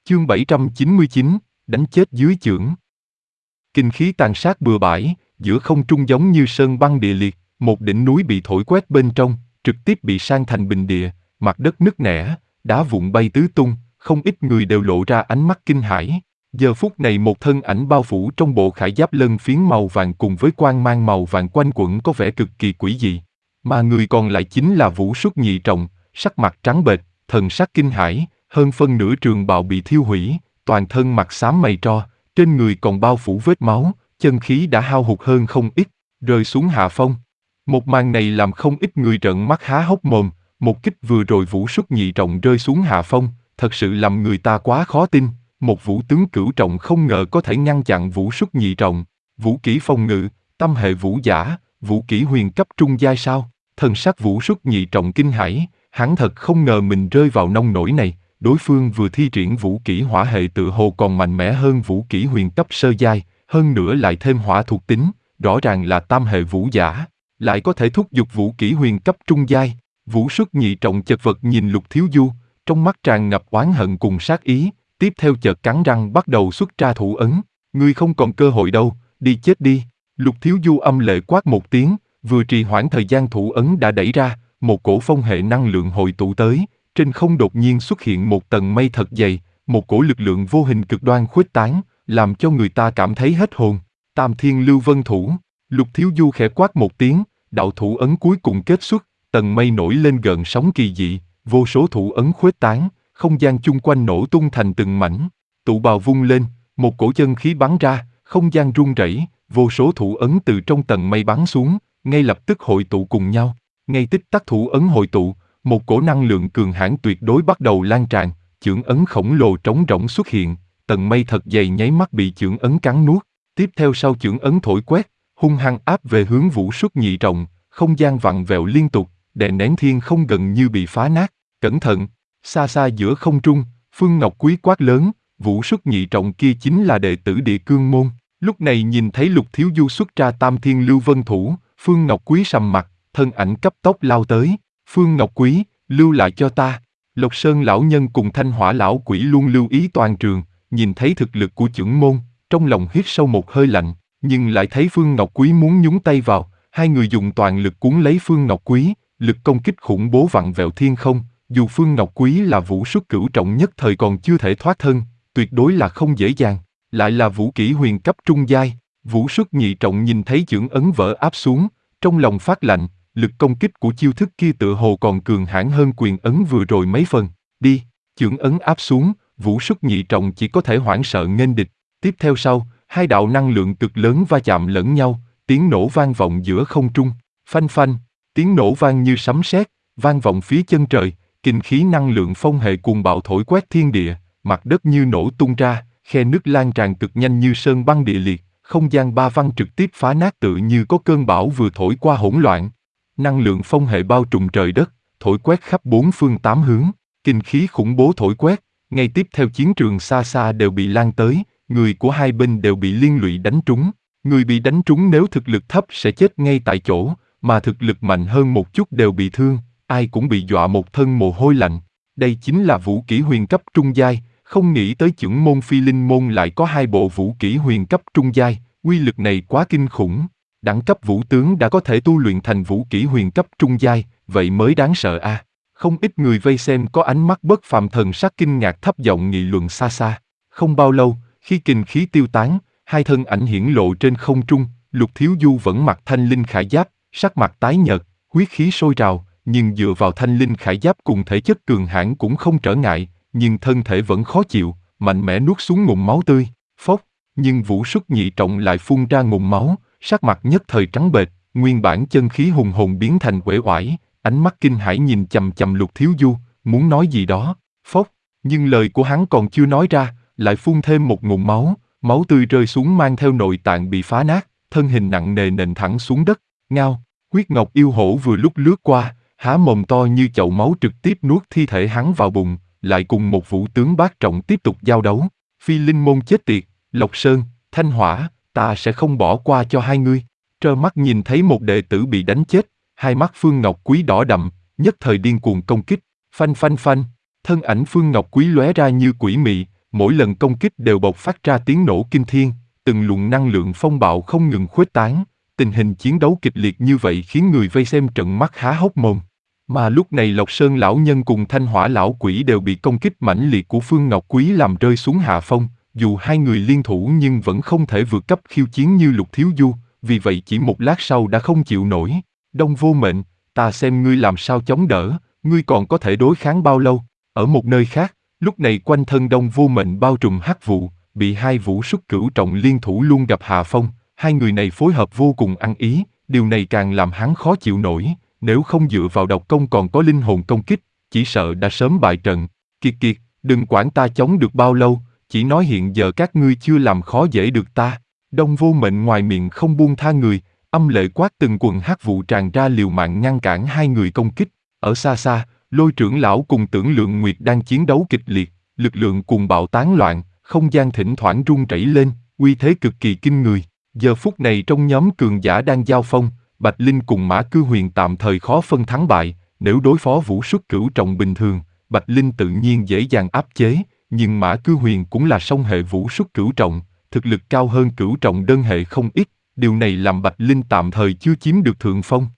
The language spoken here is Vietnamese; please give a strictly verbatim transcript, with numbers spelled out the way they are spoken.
Chương bảy trăm chín mươi chín, đánh chết dưới chưởng. Kinh khí tàn sát bừa bãi, giữa không trung giống như sơn băng địa liệt, một đỉnh núi bị thổi quét bên trong, trực tiếp bị san thành bình địa, mặt đất nứt nẻ, đá vụn bay tứ tung, không ít người đều lộ ra ánh mắt kinh hãi. Giờ phút này một thân ảnh bao phủ trong bộ khải giáp lân phiến màu vàng cùng với quang mang màu vàng quanh quẩn có vẻ cực kỳ quỷ dị. Mà người còn lại chính là Vũ Xuất Nhị Trọng, sắc mặt trắng bệch, thần sắc kinh hãi, hơn phân nửa trường bào bị thiêu hủy, toàn thân mặt xám mây tro, trên người còn bao phủ vết máu, chân khí đã hao hụt hơn không ít, rơi xuống hạ phong. Một màn này làm không ít người trợn mắt há hốc mồm, một kích vừa rồi Vũ Xuất Nhị Trọng rơi xuống hạ phong, thật sự làm người ta quá khó tin, một vũ tướng cửu trọng không ngờ có thể ngăn chặn Vũ Xuất Nhị Trọng. Vũ kỹ phòng ngự, tâm hệ vũ giả, vũ kỹ huyền cấp trung giai sao? Thần sắc Vũ Xuất Nhị Trọng kinh hãi, hắn thật không ngờ mình rơi vào nông nỗi này. Đối phương vừa thi triển vũ kỹ hỏa hệ tự hồ còn mạnh mẽ hơn vũ kỹ huyền cấp sơ giai, hơn nữa lại thêm hỏa thuộc tính, rõ ràng là tam hệ vũ giả, lại có thể thúc giục vũ kỹ huyền cấp trung giai. Vũ Xuất Nhị Trọng chật vật nhìn Lục Thiếu Du, trong mắt tràn ngập oán hận cùng sát ý, tiếp theo chợt cắn răng bắt đầu xuất ra thủ ấn. Ngươi không còn cơ hội đâu, đi chết đi. Lục Thiếu Du âm lệ quát một tiếng, vừa trì hoãn thời gian thủ ấn đã đẩy ra, một cổ phong hệ năng lượng hội tụ tới. Trên không đột nhiên xuất hiện một tầng mây thật dày, một cổ lực lượng vô hình cực đoan khuếch tán, làm cho người ta cảm thấy hết hồn. Tam Thiên Lưu Vân Thủ. Lục Thiếu Du khẽ quát một tiếng, đạo thủ ấn cuối cùng kết xuất, tầng mây nổi lên gợn sóng kỳ dị, vô số thủ ấn khuếch tán, không gian chung quanh nổ tung thành từng mảnh. Tụ bào vung lên, một cổ chân khí bắn ra, không gian rung rẩy, vô số thủ ấn từ trong tầng mây bắn xuống, ngay lập tức hội tụ cùng nhau. Ngay tích tắc thủ ấn hội tụ, một cổ năng lượng cường hãn tuyệt đối bắt đầu lan tràn, chưởng ấn khổng lồ trống rỗng xuất hiện, tầng mây thật dày nháy mắt bị chưởng ấn cắn nuốt. Tiếp theo sau chưởng ấn thổi quét, hung hăng áp về hướng Vũ Xuất Nhị Trọng, không gian vặn vẹo liên tục, đè nén thiên không gần như bị phá nát. Cẩn thận! Xa xa giữa không trung, Phương Ngọc Quý quát lớn, Vũ Xuất Nhị Trọng kia chính là đệ tử Địa Cương môn. Lúc này nhìn thấy Lục Thiếu Du xuất ra Tam Thiên Lưu Vân Thủ, Phương Ngọc Quý sầm mặt, thân ảnh cấp tốc lao tới. Phương Ngọc Quý, lưu lại cho ta. Lộc Sơn lão nhân cùng Thanh Hỏa lão quỷ luôn lưu ý toàn trường, nhìn thấy thực lực của chưởng môn, trong lòng hít sâu một hơi lạnh, nhưng lại thấy Phương Ngọc Quý muốn nhúng tay vào, hai người dùng toàn lực cuốn lấy Phương Ngọc Quý, lực công kích khủng bố vặn vẹo thiên không, dù Phương Ngọc Quý là Vũ Xuất cửu trọng nhất thời còn chưa thể thoát thân, tuyệt đối là không dễ dàng, lại là vũ kỹ huyền cấp trung giai. Vũ Xuất Nhị Trọng nhìn thấy chưởng ấn vỡ áp xuống, trong lòng phát lạnh. Lực công kích của chiêu thức kia tựa hồ còn cường hãn hơn quyền ấn vừa rồi mấy phần. Đi, chưởng ấn áp xuống, Vũ Xuất Nhị Trọng chỉ có thể hoảng sợ nghênh địch. Tiếp theo sau, hai đạo năng lượng cực lớn va chạm lẫn nhau, tiếng nổ vang vọng giữa không trung. Phanh phanh, tiếng nổ vang như sấm sét, vang vọng phía chân trời, kinh khí năng lượng phong hệ cuồng bạo thổi quét thiên địa, mặt đất như nổ tung ra, khe nứt lan tràn cực nhanh như sơn băng địa liệt, không gian ba văn trực tiếp phá nát tự như có cơn bão vừa thổi qua hỗn loạn. Năng lượng phong hệ bao trùm trời đất, thổi quét khắp bốn phương tám hướng, kinh khí khủng bố thổi quét, ngay tiếp theo chiến trường xa xa đều bị lan tới, người của hai bên đều bị liên lụy đánh trúng. Người bị đánh trúng nếu thực lực thấp sẽ chết ngay tại chỗ, mà thực lực mạnh hơn một chút đều bị thương, ai cũng bị dọa một thân mồ hôi lạnh. Đây chính là vũ kỹ huyền cấp trung giai, không nghĩ tới chưởng môn Phi Linh môn lại có hai bộ vũ kỹ huyền cấp trung giai, uy lực này quá kinh khủng. Đẳng cấp vũ tướng đã có thể tu luyện thành vũ kỹ huyền cấp trung giai, vậy mới đáng sợ a. À. Không ít người vây xem có ánh mắt bất phàm thần sắc kinh ngạc thấp giọng nghị luận xa xa. Không bao lâu, khi kình khí tiêu tán, hai thân ảnh hiển lộ trên không trung, Lục Thiếu Du vẫn mặc thanh linh khải giáp, sắc mặt tái nhợt, huyết khí sôi trào, nhưng dựa vào thanh linh khải giáp cùng thể chất cường hãn cũng không trở ngại, nhưng thân thể vẫn khó chịu, mạnh mẽ nuốt xuống ngụm máu tươi. Phốc, nhưng Vũ Xuất Nhị Trọng lại phun ra ngụm máu. Sắc mặt nhất thời trắng bệch, nguyên bản chân khí hùng hồn biến thành uể oải, ánh mắt kinh hãi nhìn chằm chằm Lục Thiếu Du, muốn nói gì đó. Phốc, nhưng lời của hắn còn chưa nói ra, lại phun thêm một ngụm máu, máu tươi rơi xuống mang theo nội tạng bị phá nát, thân hình nặng nề nện thẳng xuống đất. Ngao, huyết ngọc yêu hổ vừa lúc lướt qua, há mồm to như chậu máu trực tiếp nuốt thi thể hắn vào bụng, lại cùng một vũ tướng bát trọng tiếp tục giao đấu. Phi Linh môn chết tiệt, Lộc Sơn, Thanh Hỏa, ta sẽ không bỏ qua cho hai ngươi. Trơ mắt nhìn thấy một đệ tử bị đánh chết, hai mắt Phương Ngọc Quý đỏ đậm, nhất thời điên cuồng công kích. Phanh phanh phanh, thân ảnh Phương Ngọc Quý lóe ra như quỷ mị, mỗi lần công kích đều bộc phát ra tiếng nổ kinh thiên, từng luồng năng lượng phong bạo không ngừng khuếch tán. Tình hình chiến đấu kịch liệt như vậy khiến người vây xem trợn mắt há hốc mồm. Mà lúc này Lộc Sơn lão nhân cùng Thanh Hỏa lão quỷ đều bị công kích mãnh liệt của Phương Ngọc Quý làm rơi xuống hạ phong, dù hai người liên thủ nhưng vẫn không thể vượt cấp khiêu chiến như Lục Thiếu Du, vì vậy chỉ một lát sau đã không chịu nổi. Đông Vô Mệnh, ta xem ngươi làm sao chống đỡ, ngươi còn có thể đối kháng bao lâu? Ở một nơi khác, lúc này quanh thân Đông Vô Mệnh bao trùm hắc vụ, bị hai vũ xuất cửu trọng liên thủ luôn gặp hạ phong, hai người này phối hợp vô cùng ăn ý, điều này càng làm hắn khó chịu nổi, nếu không dựa vào độc công còn có linh hồn công kích, chỉ sợ đã sớm bại trận. Kiệt kiệt, đừng quản ta chống được bao lâu, chỉ nói hiện giờ các ngươi chưa làm khó dễ được ta. Đông Vô Mệnh ngoài miệng không buông tha người, âm lệ quát từng quần hắc vụ tràn ra liều mạng ngăn cản hai người công kích. Ở xa xa, Lôi trưởng lão cùng Tưởng Lượng Nguyệt đang chiến đấu kịch liệt, lực lượng cuồng bạo tán loạn, không gian thỉnh thoảng rung rẩy lên, uy thế cực kỳ kinh người. Giờ phút này trong nhóm cường giả đang giao phong, Bạch Linh cùng Mã Cư Huyền tạm thời khó phân thắng bại, nếu đối phó vũ xuất cửu trọng bình thường, Bạch Linh tự nhiên dễ dàng áp chế, nhưng Mã Cư Huyền cũng là song hệ vũ xuất cửu trọng, thực lực cao hơn cửu trọng đơn hệ không ít, điều này làm Bạch Linh tạm thời chưa chiếm được thượng phong.